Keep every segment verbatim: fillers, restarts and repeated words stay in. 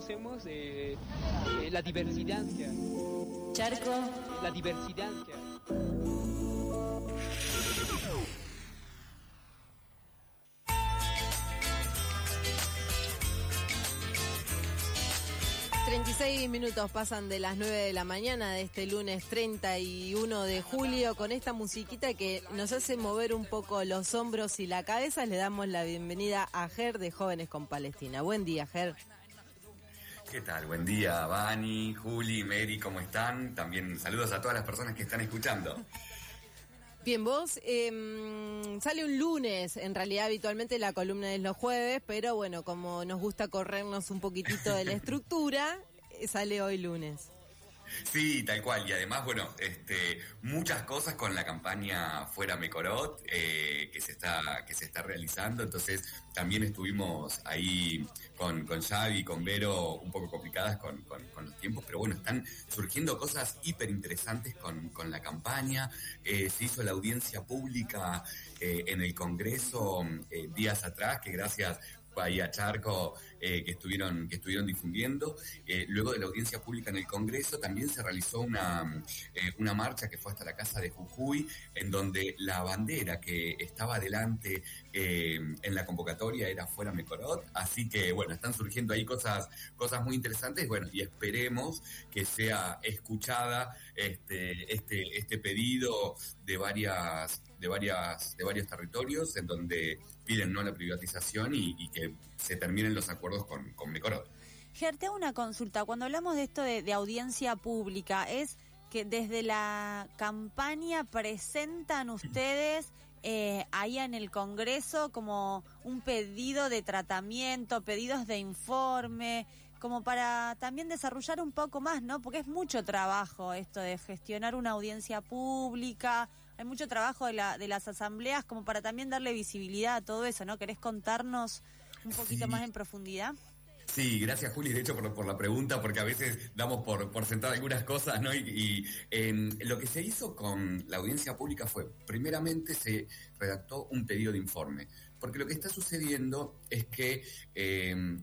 conocemos eh, eh, la diversidad. Charco. La diversidad. treinta y seis minutos pasan de las nueve de la mañana de este lunes treinta y uno de julio. Con esta musiquita que nos hace mover un poco los hombros y la cabeza, le damos la bienvenida a Ger de Jóvenes con Palestina. Buen día, Ger. ¿Qué tal? Buen día, Vani, Juli, Mary, ¿cómo están? También saludos a todas las personas que están escuchando. Bien, vos, eh, sale un lunes, en realidad habitualmente la columna es los jueves, pero bueno, como nos gusta corrernos un poquitito de la estructura, sale hoy lunes. Sí, tal cual, y además, bueno, este, muchas cosas con la campaña Fuera Mecorot, eh, que se está, que se está realizando, entonces también estuvimos ahí con, con Xavi, con Vero, un poco complicadas con, con, con los tiempos, pero bueno, están surgiendo cosas hiper interesantes con, con la campaña. Eh, se hizo la audiencia pública eh, en el Congreso eh, días atrás, que gracias ahí a Charco eh, que estuvieron que estuvieron difundiendo. Eh, luego de la audiencia pública en el Congreso también se realizó una, eh, una marcha que fue hasta la Casa de Jujuy, en donde la bandera que estaba adelante eh, en la convocatoria era Fuera Mecorot, así que bueno, están surgiendo ahí cosas, cosas muy interesantes, bueno, y esperemos que sea escuchada este, este, este pedido de varias de varias de varios territorios en donde piden no la privatización y, y que se terminen los acuerdos con, con Mecorot. Ger, te hago una consulta. Cuando hablamos de esto de, de audiencia pública, ¿es que desde la campaña presentan ustedes eh, ahí en el Congreso como un pedido de tratamiento, pedidos de informe, como para también desarrollar un poco más, ¿no? Porque es mucho trabajo esto de gestionar una audiencia pública, hay mucho trabajo de, la, de las asambleas como para también darle visibilidad a todo eso, ¿no? ¿Querés contarnos un poquito Sí. más en profundidad? Sí, gracias Juli, de hecho por, por la pregunta, porque a veces damos por, por sentado algunas cosas, ¿no? Y, y eh, lo que se hizo con la audiencia pública fue, primeramente se redactó un pedido de informe, porque lo que está sucediendo es que eh,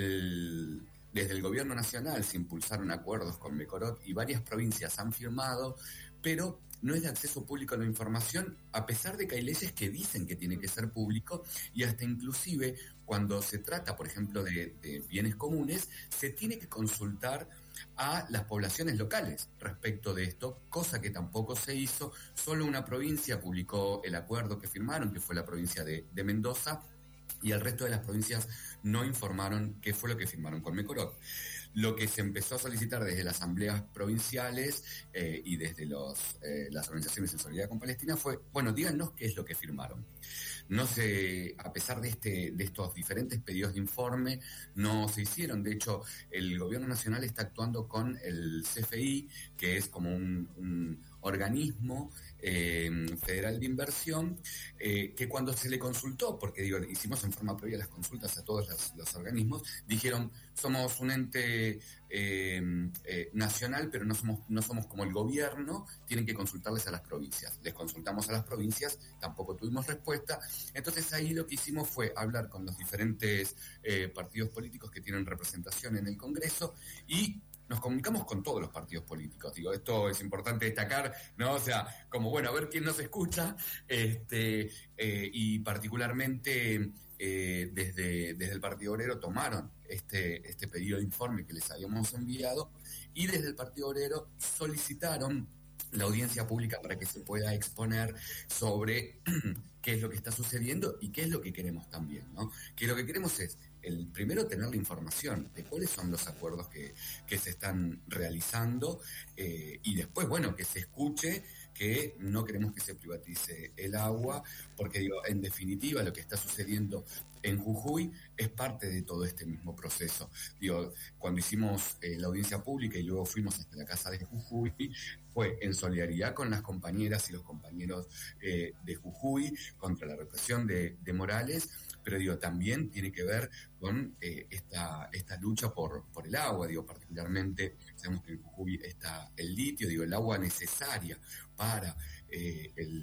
el... Desde el gobierno nacional se impulsaron acuerdos con Mecorot y varias provincias han firmado, pero no es de acceso público a la información, a pesar de que hay leyes que dicen que tiene que ser público, y hasta inclusive cuando se trata, por ejemplo, de, de bienes comunes, se tiene que consultar a las poblaciones locales respecto de esto, cosa que tampoco se hizo. Solo una provincia publicó el acuerdo que firmaron, que fue la provincia de, de Mendoza, y el resto de las provincias no informaron qué fue lo que firmaron con Mecorot. Lo que se empezó a solicitar desde las asambleas provinciales eh, y desde los, eh, las organizaciones en solidaridad con Palestina fue, bueno, díganos qué es lo que firmaron. No se, a pesar de, este, de estos diferentes pedidos de informe, no se hicieron. De hecho, el gobierno nacional está actuando con el C F I, que es como un, un organismo eh, federal de inversión, eh, que cuando se le consultó, porque digo, hicimos en forma previa las consultas a todos los, los organismos, dijeron, somos un ente eh, eh, nacional, pero no somos, no somos como el gobierno, tienen que consultarles a las provincias. Les consultamos a las provincias, tampoco tuvimos respuesta. Entonces ahí lo que hicimos fue hablar con los diferentes eh, partidos políticos que tienen representación en el Congreso y nos comunicamos con todos los partidos políticos. Digo, esto es importante destacar, ¿no? O sea, como bueno, a ver quién nos escucha, este, eh, y particularmente eh, desde, desde el Partido Obrero tomaron este, este pedido de informe que les habíamos enviado, y desde el Partido Obrero solicitaron la audiencia pública para que se pueda exponer sobre qué es lo que está sucediendo y qué es lo que queremos también, ¿no? Que lo que queremos es, el primero, tener la información de cuáles son los acuerdos que, que se están realizando, eh, y después, bueno, que se escuche que no queremos que se privatice el agua, porque digo, en definitiva lo que está sucediendo en Jujuy es parte de todo este mismo proceso. Digo, cuando hicimos eh, la audiencia pública y luego fuimos hasta la casa de Jujuy, fue en solidaridad con las compañeras y los compañeros eh, de Jujuy contra la represión de, de Morales, pero digo, también tiene que ver con eh, esta, esta lucha por, por el agua, digo, particularmente sabemos que en Jujuy está el litio, digo, el agua necesaria para eh, el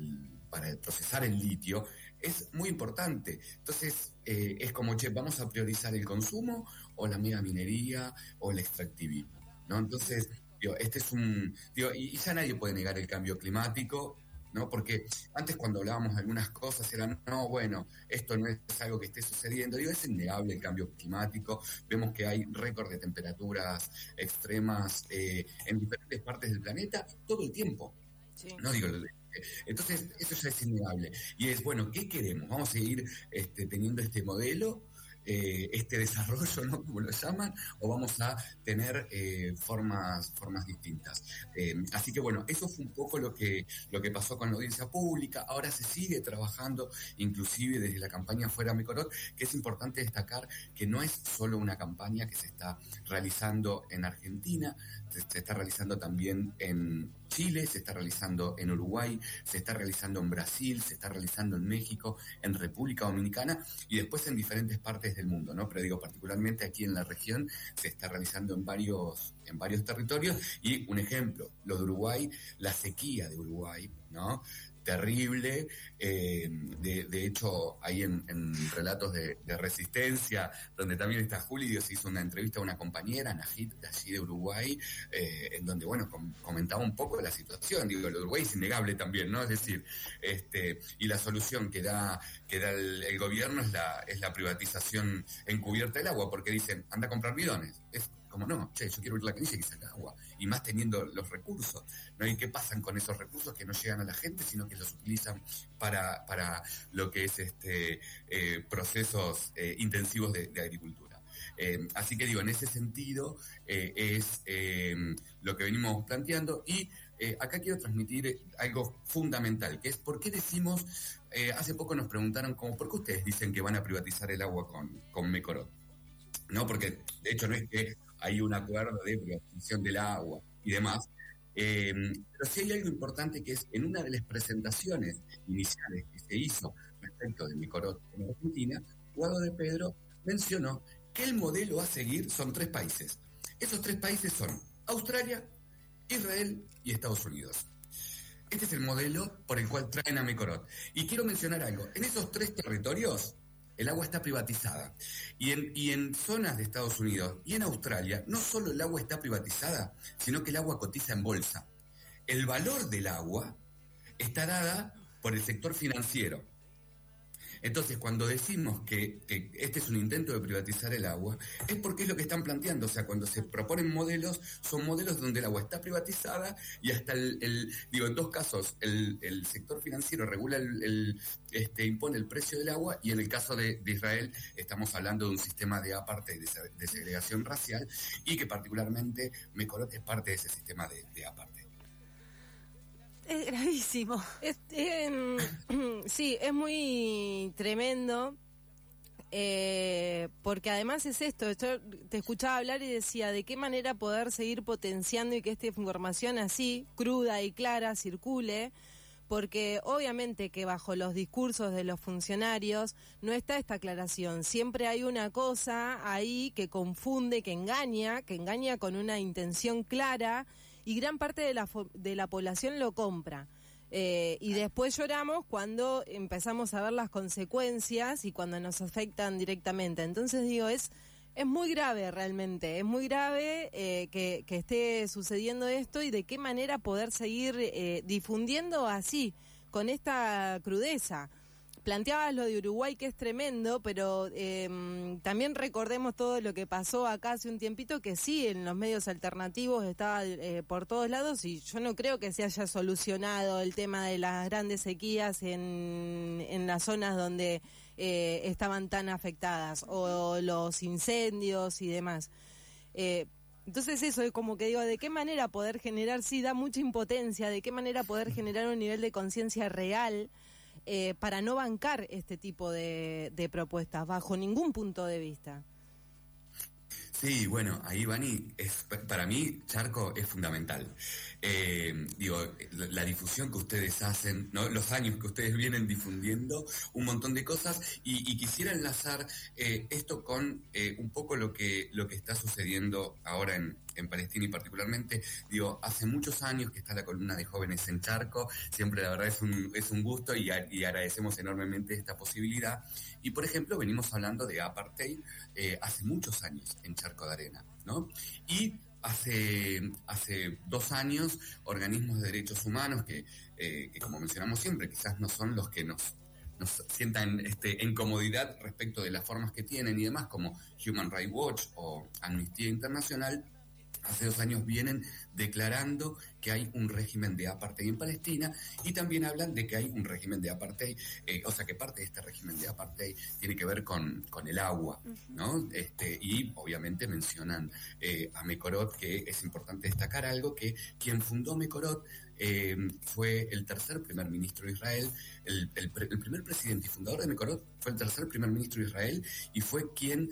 para procesar el litio, es muy importante. Entonces, eh, es como, che, ¿vamos a priorizar el consumo o la megaminería o el extractivismo? ¿No? Entonces, digo, este es un... Digo, y, y ya nadie puede negar el cambio climático, ¿no? Porque antes cuando hablábamos de algunas cosas era, no, bueno, esto no es algo que esté sucediendo. Digo, es innegable el cambio climático. Vemos que hay récord de temperaturas extremas eh, en diferentes partes del planeta todo el tiempo. Sí. No digo... Entonces, eso ya es innegable. Y es, bueno, ¿qué queremos? ¿Vamos a seguir este, teniendo este modelo? Eh, este desarrollo, ¿no? Como lo llaman, o vamos a tener eh, formas formas distintas. Eh, así que bueno, eso fue un poco lo que lo que pasó con la audiencia pública. Ahora se sigue trabajando, inclusive desde la campaña Fuera Mecorot, que es importante destacar que no es solo una campaña que se está realizando en Argentina, se, se está realizando también en Chile, se está realizando en Uruguay, se está realizando en Brasil, se está realizando en México, en República Dominicana y después en diferentes partes del mundo, ¿no? Pero digo, particularmente aquí en la región se está realizando en varios, en varios territorios. Y un ejemplo, lo de Uruguay, la sequía de Uruguay, ¿no? Terrible, eh, de, de hecho ahí en, en Relatos de, de Resistencia, donde también está Juli, se hizo una entrevista a una compañera, Najit, de allí de Uruguay, eh, en donde, bueno, com- comentaba un poco de la situación. Digo, lo de Uruguay es innegable también, ¿no? Es decir, este, y la solución que da, que da el, el gobierno es la, es la privatización encubierta del agua, porque dicen, anda a comprar bidones. Es como, no, che, yo quiero ir a la canilla y sacar agua, y más teniendo los recursos, ¿no? ¿Y qué pasan con esos recursos que no llegan a la gente, sino que los utilizan para, para lo que es este eh, procesos eh, intensivos de, de agricultura? Eh, así que digo, en ese sentido eh, es eh, lo que venimos planteando. Y eh, acá quiero transmitir algo fundamental, que es por qué decimos, eh, hace poco nos preguntaron como, ¿por qué ustedes dicen que van a privatizar el agua con, con Mecorot? No, porque de hecho no es que hay un acuerdo de privatización del agua y demás. Eh, pero sí hay algo importante, que es en una de las presentaciones iniciales que se hizo respecto de Mecorot en Argentina, Guado de Pedro mencionó que el modelo a seguir son tres países. Esos tres países son Australia, Israel y Estados Unidos. Este es el modelo por el cual traen a Mecorot. Y quiero mencionar algo. En esos tres territorios el agua está privatizada. Y en, y en zonas de Estados Unidos y en Australia, no solo el agua está privatizada, sino que el agua cotiza en bolsa. El valor del agua está dada por el sector financiero. Entonces, cuando decimos que, que este es un intento de privatizar el agua, es porque es lo que están planteando. O sea, cuando se proponen modelos, son modelos donde el agua está privatizada y hasta el, el digo, en dos casos, el, el sector financiero regula, el, el este, impone el precio del agua, y en el caso de, de Israel estamos hablando de un sistema de aparte, de, de segregación racial, y que particularmente Mecorot es parte de ese sistema de, de aparte. Es gravísimo. Es, eh, sí, es muy tremendo, eh, porque además es esto, yo te escuchaba hablar y decía, ¿de qué manera poder seguir potenciando y que esta información así, cruda y clara, circule? Porque obviamente que bajo los discursos de los funcionarios no está esta aclaración. Siempre hay una cosa ahí que confunde, que engaña, que engaña con una intención clara, y gran parte de la, de la población lo compra. Eh, y después lloramos cuando empezamos a ver las consecuencias y cuando nos afectan directamente. Entonces digo, es es muy grave realmente, es muy grave eh, que, que esté sucediendo esto, y de qué manera poder seguir eh, difundiendo así, con esta crudeza. Planteabas lo de Uruguay, que es tremendo, pero eh, también recordemos todo lo que pasó acá hace un tiempito, que sí, en los medios alternativos estaba eh, por todos lados, y yo no creo que se haya solucionado el tema de las grandes sequías en, en las zonas donde eh, estaban tan afectadas, o los incendios y demás. Eh, Entonces eso es como que digo, ¿de qué manera poder generar, sí, da mucha impotencia, de qué manera poder generar un nivel de conciencia real Eh, para no bancar este tipo de, de propuestas bajo ningún punto de vista? Sí, bueno, ahí Vani, es, para mí Charco es fundamental. Eh, digo, la, la difusión que ustedes hacen, ¿no? Los años que ustedes vienen difundiendo, un montón de cosas, y, y quisiera enlazar eh, esto con eh, un poco lo que, lo que está sucediendo ahora en, en Palestina y particularmente, digo, hace muchos años que está la columna de Jóvenes en Charco, siempre la verdad es un, es un gusto y, a, y agradecemos enormemente esta posibilidad. Y por ejemplo, venimos hablando de apartheid eh, hace muchos años en Charco de Arena, ¿no? Y hace, hace dos años, organismos de derechos humanos que, eh, que como mencionamos siempre, quizás no son los que nos nos sientan este, en comodidad respecto de las formas que tienen y demás, como Human Rights Watch o Amnistía Internacional, hace dos años vienen declarando que hay un régimen de apartheid en Palestina y también hablan de que hay un régimen de apartheid, eh, o sea que parte de este régimen de apartheid tiene que ver con, con el agua, ¿no? Este, y obviamente mencionan eh, a Mekorot, que es importante destacar algo, que quien fundó Mekorot eh, fue el tercer primer ministro de Israel, el, el, el primer presidente y fundador de Mekorot fue el tercer primer ministro de Israel y fue quien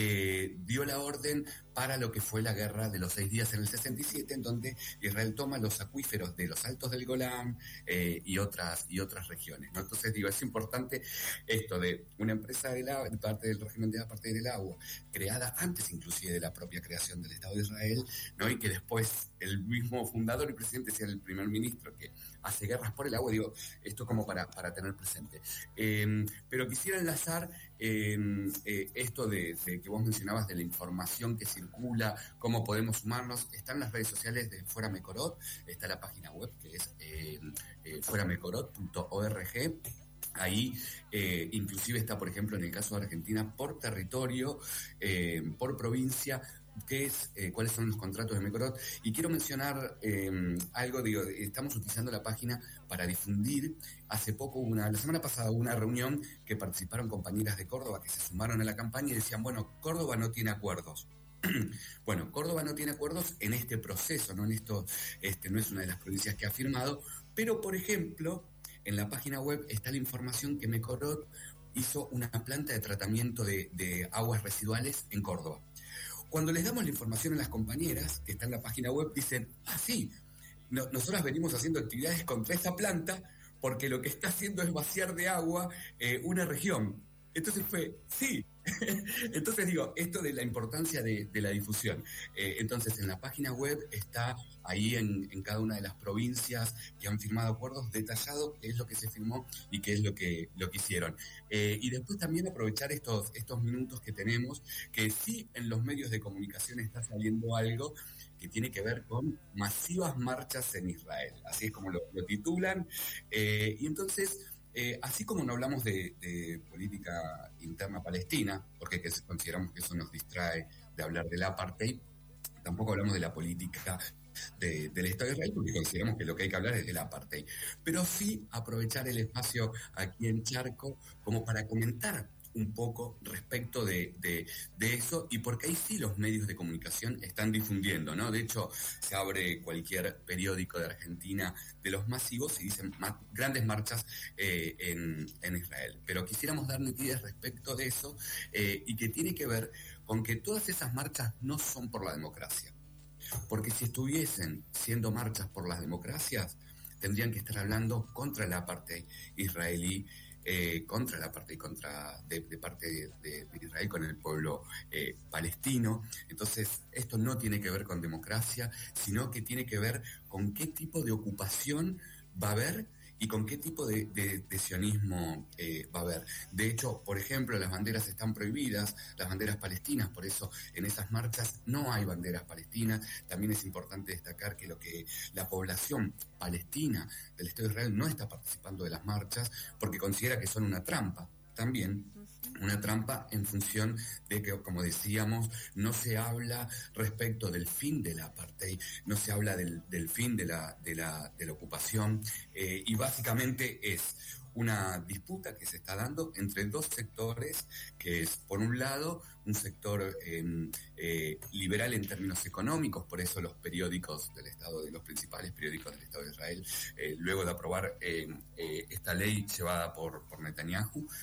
Eh, dio la orden para lo que fue la guerra de los seis días en el sesenta y siete, en donde Israel toma los acuíferos de los Altos del Golán eh, y otras y otras regiones, ¿no? Entonces digo, es importante esto de una empresa de, la, de parte del régimen de apartheid del agua, creada antes inclusive de la propia creación del Estado de Israel, ¿no? Y que después el mismo fundador y presidente sea el primer ministro que hace guerras por el agua, digo, esto como para, para tener presente. Eh, pero quisiera enlazar eh, eh, esto de, de que vos mencionabas de la información que circula, cómo podemos sumarnos. Están las redes sociales de Fuera Mekorot, está la página web que es eh, eh, fuera mekorot punto org. Ahí eh, inclusive está, por ejemplo, en el caso de Argentina, por territorio, eh, por provincia, qué es, eh, cuáles son los contratos de Mekorot. Y quiero mencionar eh, algo, digo, estamos utilizando la página para difundir. Hace poco, una, la semana pasada, hubo una reunión que participaron compañeras de Córdoba que se sumaron a la campaña y decían, bueno, Córdoba no tiene acuerdos. Bueno, Córdoba no tiene acuerdos en este proceso, no en esto, este, no es una de las provincias que ha firmado, pero por ejemplo, en la página web está la información que Mekorot hizo una planta de tratamiento de, de aguas residuales en Córdoba. Cuando les damos la información a las compañeras, que está en la página web, dicen, ah, sí, no, nosotras venimos haciendo actividades contra esa planta porque lo que está haciendo es vaciar de agua eh, una región. Entonces fue, sí. Entonces digo, esto de la importancia de, de la difusión. Eh, entonces en la página web está ahí en, en cada una de las provincias que han firmado acuerdos detallado qué es lo que se firmó y qué es lo que, lo que hicieron. Eh, y después también aprovechar estos, estos minutos que tenemos, que sí en los medios de comunicación está saliendo algo que tiene que ver con masivas marchas en Israel. Así es como lo, lo titulan. Eh, y entonces... Eh, así como no hablamos de, de política interna palestina, porque que consideramos que eso nos distrae de hablar del apartheid, tampoco hablamos de la política de, del Estado de Israel, porque consideramos que lo que hay que hablar es del apartheid. Pero sí aprovechar el espacio aquí en Charco como para comentar un poco respecto de, de, de eso, y porque ahí sí los medios de comunicación están difundiendo, ¿no? De hecho, se abre cualquier periódico de Argentina de los masivos y dicen ma- grandes marchas eh, en, en Israel. Pero quisiéramos dar nitidez respecto de eso eh, y que tiene que ver con que todas esas marchas no son por la democracia. Porque si estuviesen siendo marchas por las democracias, tendrían que estar hablando contra el apartheid israelí, Eh, contra la parte contra de, de parte de, de, de Israel con el pueblo eh, palestino. Entonces esto no tiene que ver con democracia, sino que tiene que ver con qué tipo de ocupación va a haber y con qué tipo de, de, de sionismo eh, va a haber. De hecho, por ejemplo, las banderas están prohibidas, las banderas palestinas, por eso en esas marchas no hay banderas palestinas. También es importante destacar que lo que la población palestina del Estado de Israel no está participando de las marchas porque considera que son una trampa también. Una trampa en función de que, como decíamos, no se habla respecto del fin del apartheid, no se habla del, del fin de la, de la, de la ocupación, eh, y básicamente es una disputa que se está dando entre dos sectores, que es, por un lado, un sector eh, eh, liberal en términos económicos, por eso los periódicos del Estado, de los principales periódicos del Estado de Israel, eh, luego de aprobar eh, eh, esta ley llevada por, por Netanyahu,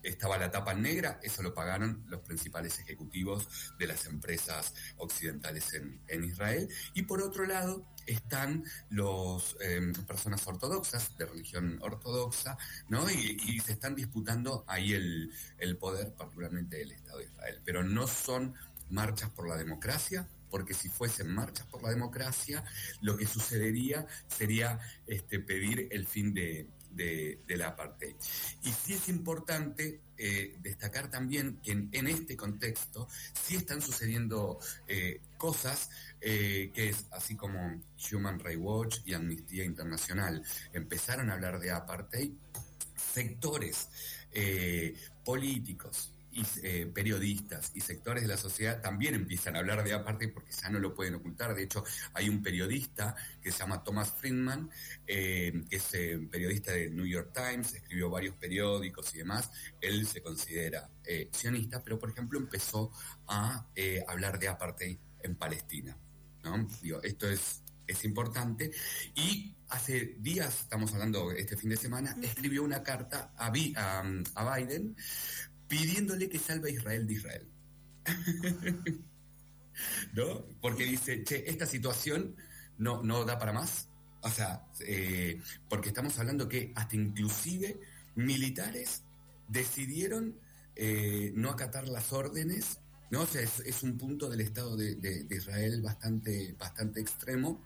estaba la tapa negra, eso lo pagaron los principales ejecutivos de las empresas occidentales en, en Israel. Y por otro lado están los eh, personas ortodoxas, de religión ortodoxa, ¿no? Y, y se están disputando ahí el, el poder, particularmente del Estado de Israel. Pero no son marchas por la democracia, porque si fuesen marchas por la democracia, lo que sucedería sería este, pedir el fin de, de, de la apartheid. Y sí es importante eh, destacar también que en, en este contexto sí están sucediendo eh, cosas eh, que es así como Human Rights Watch y Amnistía Internacional empezaron a hablar de apartheid, sectores eh, políticos y eh, periodistas y sectores de la sociedad también empiezan a hablar de apartheid porque ya no lo pueden ocultar. De hecho, hay un periodista que se llama Thomas Friedman, eh, que es eh, periodista del New York Times, escribió varios periódicos y demás. Él se considera eh, sionista, pero por ejemplo empezó a eh, hablar de apartheid en Palestina, ¿no? Digo, esto es, es importante. Y hace días, estamos hablando este fin de semana, escribió una carta a, Bi- a, a Biden pidiéndole que salve a Israel de Israel. ¿No? Porque dice, che, esta situación no, no da para más. O sea, eh, porque estamos hablando que hasta inclusive militares decidieron eh, no acatar las órdenes, ¿no? O sea, es, es un punto del Estado de, de, de Israel bastante, bastante extremo.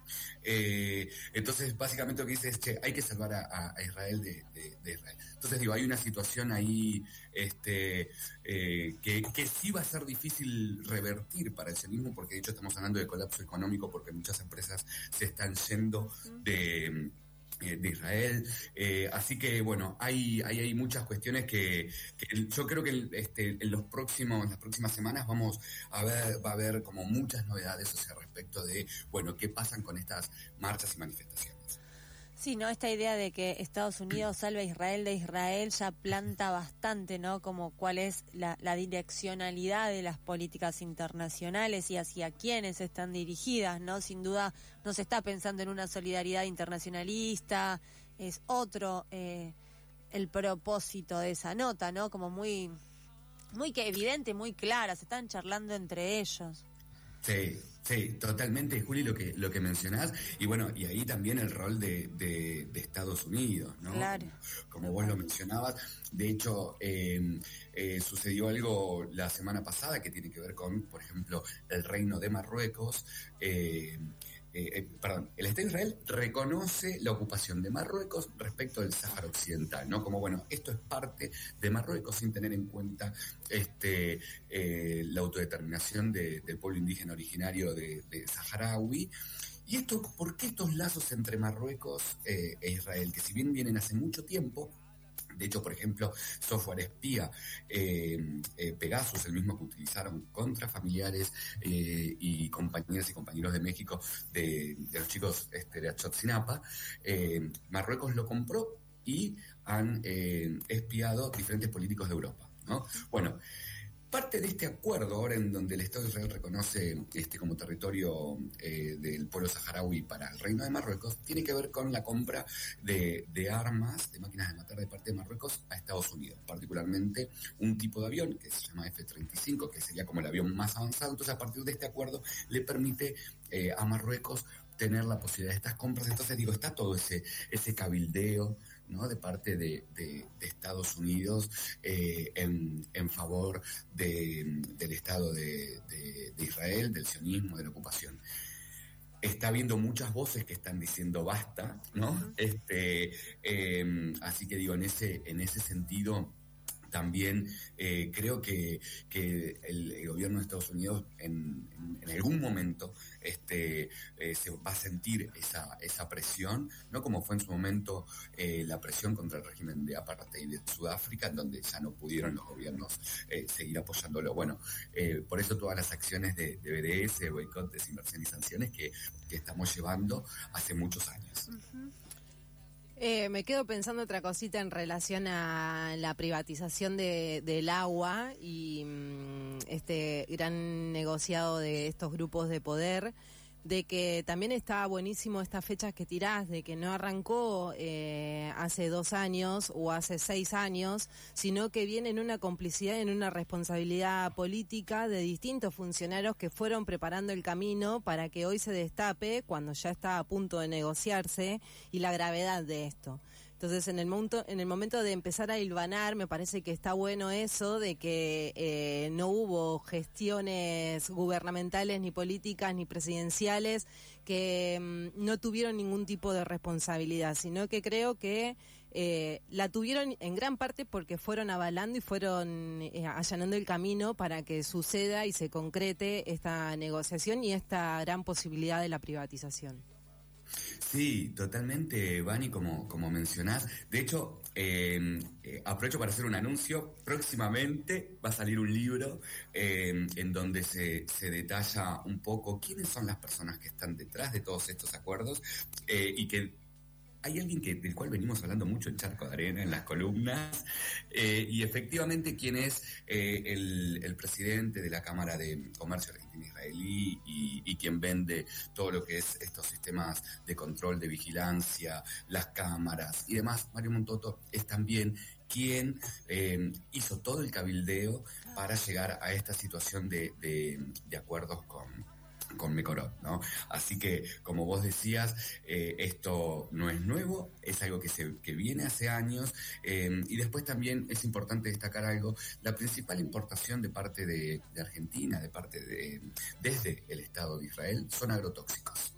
Eh, entonces, básicamente lo que dice es que hay que salvar a, a Israel de, de, de Israel. Entonces, digo, hay una situación ahí este, eh, que, que sí va a ser difícil revertir para el sionismo, porque de hecho estamos hablando de colapso económico, porque muchas empresas se están yendo de... de Israel, eh, así que bueno, hay, hay, hay muchas cuestiones que, que yo creo que este, en los próximos, en las próximas semanas vamos a ver, va a haber como muchas novedades, o sea, respecto de, bueno, qué pasan con estas marchas y manifestaciones. Sí, ¿no? Esta idea de que Estados Unidos salve a Israel de Israel ya planta bastante, ¿no? Como cuál es la, la direccionalidad de las políticas internacionales y hacia quiénes están dirigidas, ¿no? Sin duda no se está pensando en una solidaridad internacionalista, es otro eh, el propósito de esa nota, ¿no? Como muy, muy que evidente, muy clara, se están charlando entre ellos. Sí, sí, totalmente, Juli, lo que lo que mencionás, y bueno, y ahí también el rol de, de, de Estados Unidos, ¿no? Claro. Como, como vos lo mencionabas, de hecho, eh, eh, sucedió algo la semana pasada que tiene que ver con, por ejemplo, el Reino de Marruecos. eh, Eh, eh, perdón, el Estado de Israel reconoce la ocupación de Marruecos respecto del Sáhara Occidental, ¿no? Como, bueno, esto es parte de Marruecos sin tener en cuenta este, eh, la autodeterminación de, del pueblo indígena originario de, de saharaui. ¿Y esto, por qué estos lazos entre Marruecos eh, e Israel? Que si bien vienen hace mucho tiempo, de hecho, por ejemplo, software espía eh, eh, Pegasus, el mismo que utilizaron contra familiares eh, y compañeras y compañeros de México de, de los chicos este, de Ayotzinapa, eh, Marruecos lo compró y han eh, espiado diferentes políticos de Europa, ¿no? Bueno, parte de este acuerdo ahora en donde el Estado de Israel reconoce este como territorio eh, del pueblo saharaui para el Reino de Marruecos tiene que ver con la compra de, de armas, de máquinas de matar de parte de Marruecos a Estados Unidos, particularmente un tipo de avión que se llama F treinta y cinco, que sería como el avión más avanzado. Entonces, a partir de este acuerdo le permite eh, a Marruecos tener la posibilidad de estas compras. Entonces, digo, está todo ese, ese cabildeo, ¿no? De parte de, de, de Estados Unidos eh, en, en favor de, del Estado de, de, de Israel, del sionismo, de la ocupación. Está habiendo muchas voces que están diciendo basta, ¿no? Uh-huh. Este, eh, así que digo, en ese, en ese sentido también eh, creo que, que el, el gobierno de Estados Unidos en, en, en algún momento este, eh, se va a sentir esa, esa presión, ¿no? Como fue en su momento eh, la presión contra el régimen de apartheid de Sudáfrica, en donde ya no pudieron los gobiernos eh, seguir apoyándolo. Bueno, eh, por eso todas las acciones de, de B D S, boicot, desinversión y sanciones que, que estamos llevando hace muchos años. Uh-huh. Eh, me quedo pensando otra cosita en relación a la privatización de, del agua y mm, este gran negociado de estos grupos de poder, de que también está buenísimo estas fechas que tirás, de que no arrancó eh, hace dos años o hace seis años, sino que viene en una complicidad, en una responsabilidad política de distintos funcionarios que fueron preparando el camino para que hoy se destape cuando ya está a punto de negociarse y la gravedad de esto. Entonces, en el momento, en el momento de empezar a hilvanar, me parece que está bueno eso de que eh, no hubo gestiones gubernamentales, ni políticas, ni presidenciales que mm, no tuvieron ningún tipo de responsabilidad, sino que creo que eh, la tuvieron en gran parte porque fueron avalando y fueron eh, allanando el camino para que suceda y se concrete esta negociación y esta gran posibilidad de la privatización. Sí, totalmente, Vani, como, como mencionás. De hecho, eh, eh, aprovecho para hacer un anuncio. Próximamente va a salir un libro eh, en donde se, se detalla un poco quiénes son las personas que están detrás de todos estos acuerdos eh, y que hay alguien que, del cual venimos hablando mucho en Charco de Arena, en las columnas, eh, y efectivamente quien es eh, el, el presidente de la Cámara de Comercio Argentino-Israelí y, y quien vende todo lo que es estos sistemas de control, de vigilancia, las cámaras y demás. Mario Montoto es también quien eh, hizo todo el cabildeo para llegar a esta situación de, de, de acuerdos con... con Mecorot, ¿no? Así que, como vos decías, eh, esto no es nuevo, es algo que se que viene hace años, eh, y después también es importante destacar algo: la principal importación de parte de, de Argentina, de parte de desde el Estado de Israel, son agrotóxicos,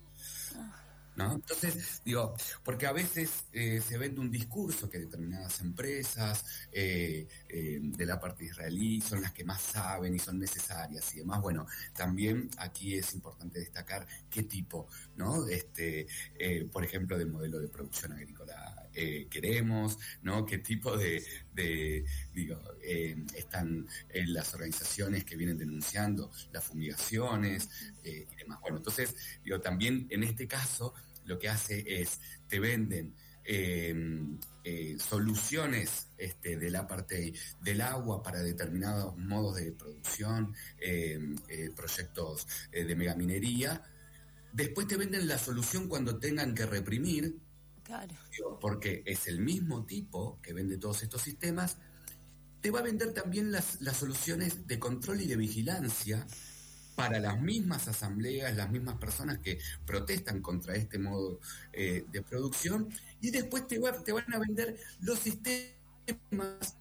¿no? Entonces, digo, porque a veces eh, se vende un discurso que determinadas empresas eh, eh, de la parte israelí son las que más saben y son necesarias y demás. Bueno, también aquí es importante destacar qué tipo, ¿no? Este, eh, por ejemplo, de modelo de producción agrícola eh, queremos, ¿no? Qué tipo de, de digo, eh, están en las organizaciones que vienen denunciando las fumigaciones eh, y demás. Bueno, entonces, digo, también en este caso lo que hace es, te venden eh, eh, soluciones este, de la parte del agua para determinados modos de producción, eh, eh, proyectos eh, de megaminería. Después te venden la solución cuando tengan que reprimir, claro, porque es el mismo tipo que vende todos estos sistemas. Te va a vender también las, las soluciones de control y de vigilancia para las mismas asambleas, las mismas personas que protestan contra este modo eh, de producción, y después te, va, te van a vender los sistemas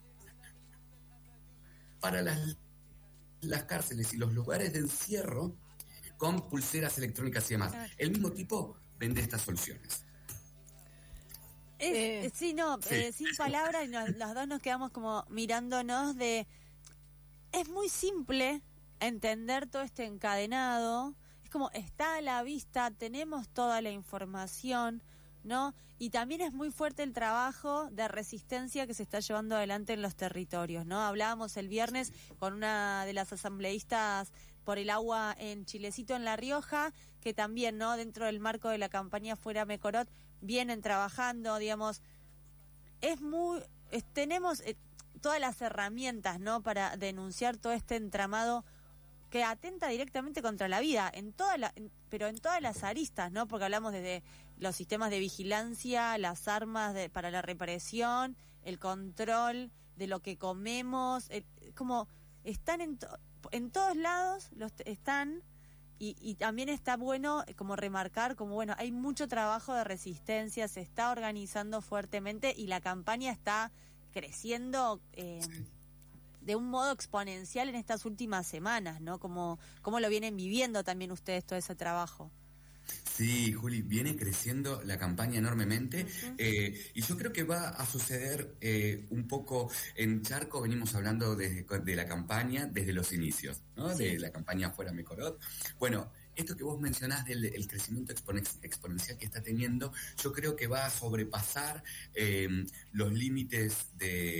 para las, las cárceles y los lugares de encierro con pulseras electrónicas y demás. El mismo tipo vende estas soluciones. Es, Eh, sí, no, sí. Eh, sin palabras, y nos- los dos nos quedamos como mirándonos de... Es muy simple entender todo este encadenado, es como está a la vista, tenemos toda la información, ¿no? Y también es muy fuerte el trabajo de resistencia que se está llevando adelante en los territorios, ¿no? Hablábamos el viernes con una de las asambleístas por el agua en Chilecito, en La Rioja, que también, ¿no? Dentro del marco de la campaña Fuera Mecorot, vienen trabajando, digamos, es muy, es- tenemos eh, todas las herramientas, ¿no? Para denunciar todo este entramado que atenta directamente contra la vida, en toda la, en- pero en todas las aristas, ¿no? Porque hablamos desde los sistemas de vigilancia, las armas de, para la represión, el control de lo que comemos, el- como están en, to- en todos lados, los t- están, y, y también está bueno eh, como remarcar, como bueno, hay mucho trabajo de resistencia, se está organizando fuertemente y la campaña está creciendo eh, de un modo exponencial en estas últimas semanas, ¿no? Como, cómo lo vienen viviendo también ustedes todo ese trabajo. Sí, Juli, viene creciendo la campaña enormemente, eh, y yo creo que va a suceder eh, un poco en Charco. Venimos hablando de, de la campaña desde los inicios, ¿no? Sí. De la campaña Fuera Mecorot. Bueno, esto que vos mencionás del el crecimiento exponen- exponencial que está teniendo, yo creo que va a sobrepasar eh, los límites de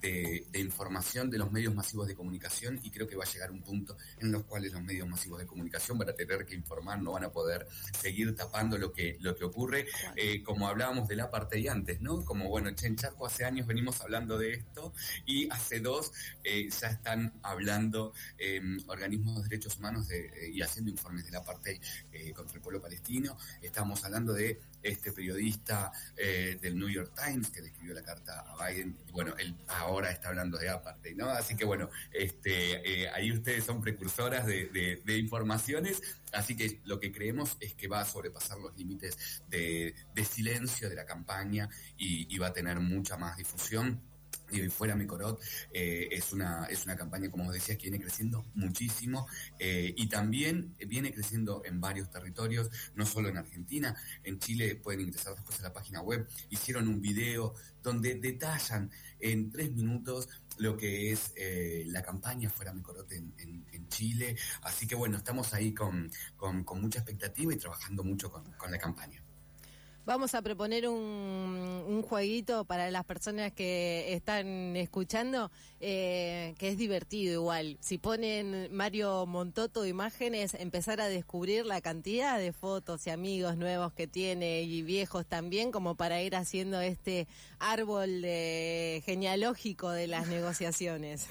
de, de información de los medios masivos de comunicación, y creo que va a llegar un punto en los cuales los medios masivos de comunicación van a tener que informar, no van a poder seguir tapando lo que, lo que ocurre, eh, como hablábamos del apartheid antes, ¿no? Como, bueno, che, en Charco hace años venimos hablando de esto, y hace dos eh, ya están hablando eh, organismos de derechos humanos de, eh, y haciendo informes del apartheid eh, contra el pueblo palestino. Estamos hablando de este periodista eh, del New York Times que le escribió la carta a Biden. Bueno, él ahora está hablando de apartheid, ¿no? Así que bueno, este, eh, ahí ustedes son precursoras de, de, de informaciones, así que lo que creemos es que va a sobrepasar los límites de, de silencio de la campaña y, y va a tener mucha más difusión. Y Fuera Mekorot eh, es una es una campaña, como vos decías, que viene creciendo muchísimo eh, y también viene creciendo en varios territorios, no solo en Argentina. En Chile pueden ingresar después a la página web. Hicieron un video donde detallan en tres minutos lo que es eh, la campaña Fuera Mekorot en, en, en Chile. Así que bueno, estamos ahí con, con, con mucha expectativa y trabajando mucho con, con la campaña. Vamos a proponer un, un jueguito para las personas que están escuchando, eh, que es divertido igual. Si ponen Mario Montoto imágenes, empezar a descubrir la cantidad de fotos y amigos nuevos que tiene, y viejos también, como para ir haciendo este árbol de, genealógico de las negociaciones.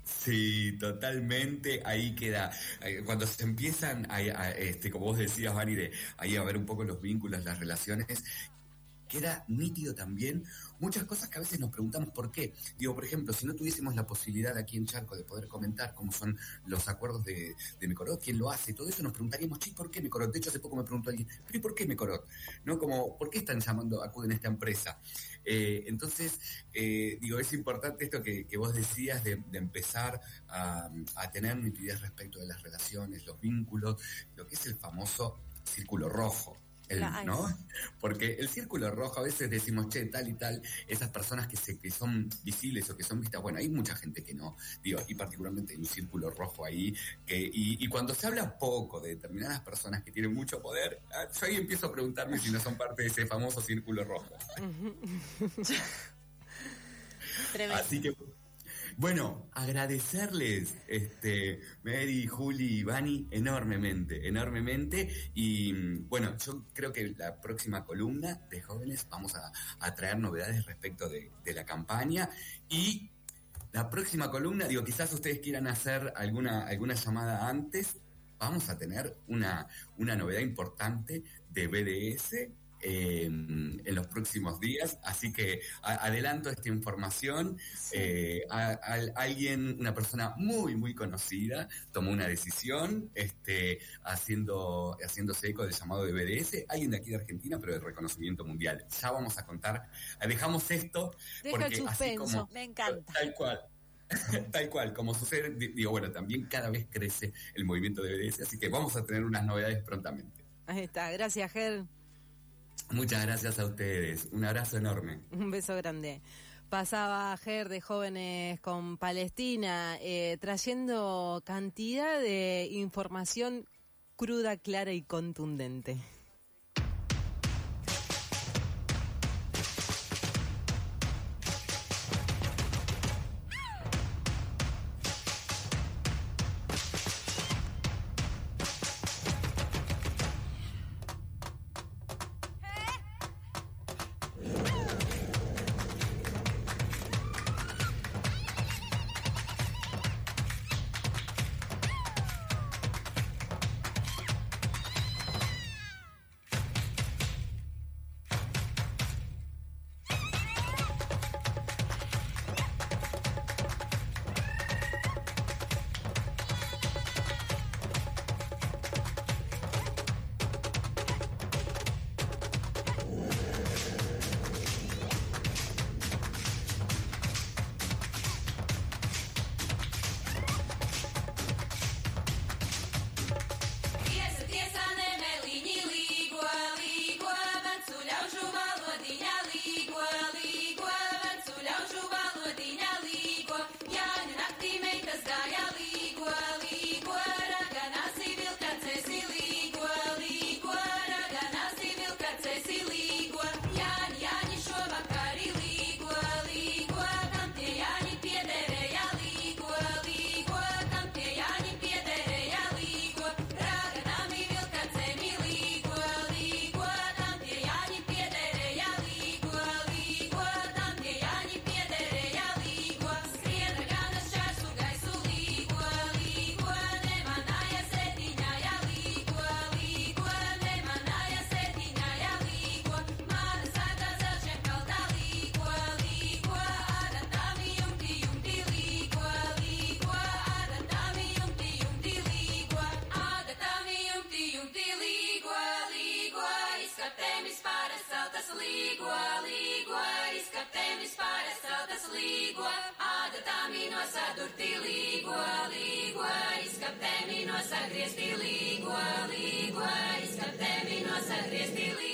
Sí, totalmente, ahí queda, cuando se empiezan, a, a, este, como vos decías, Vani, de ahí a ver un poco los vínculos, las relaciones, queda nítido también muchas cosas que a veces nos preguntamos por qué. Digo, por ejemplo, si no tuviésemos la posibilidad aquí en Charco de poder comentar cómo son los acuerdos de, de Mekorot, quién lo hace, todo eso, nos preguntaríamos, che, ¿por qué Mekorot? De hecho, hace poco me preguntó alguien, ¿pero y por qué Mekorot? ¿No? Como, ¿por qué están llamando, acuden a esta empresa? Eh, entonces, eh, digo, es importante esto que, que vos decías de, de empezar a, a tener nitidez respecto de las relaciones, los vínculos, lo que es el famoso círculo rojo. El, ¿no? Porque el círculo rojo, a veces decimos, che, tal y tal, esas personas que se que son visibles o que son vistas, bueno, hay mucha gente que no, digo, y particularmente hay un círculo rojo ahí, que y, y cuando se habla poco de determinadas personas que tienen mucho poder, yo ahí empiezo a preguntarme si no son parte de ese famoso círculo rojo. Así que, bueno, agradecerles, este, Mary, Juli y Vani, enormemente, enormemente. Y bueno, yo creo que la próxima columna de Jóvenes vamos a, a traer novedades respecto de, de la campaña. Y la próxima columna, digo, quizás ustedes quieran hacer alguna, alguna llamada antes. Vamos a tener una, una novedad importante de B D S Eh, en los próximos días, así que a, adelanto esta información. Sí. eh, a, a, alguien, una persona muy muy conocida tomó una decisión, este, haciendo haciéndose eco del llamado de B D S, alguien de aquí de Argentina, pero de reconocimiento mundial. Ya vamos a contar, dejamos esto. Deja porque el suspenso. Así como, me encanta. Tal cual. Tal cual, como sucede, digo, bueno, también cada vez crece el movimiento de B D S, así que vamos a tener unas novedades prontamente. Ahí está, gracias, Ger. Muchas gracias a ustedes. Un abrazo enorme. Un beso grande. Pasaba Ger de Jóvenes con Palestina, eh, trayendo cantidad de información cruda, clara y contundente. celtas līgo, ādatām no sadurtī līgo, līgo, izkaptēmi no sagrieztī līgo, līgo, izkaptēmi no sagrieztī līgo.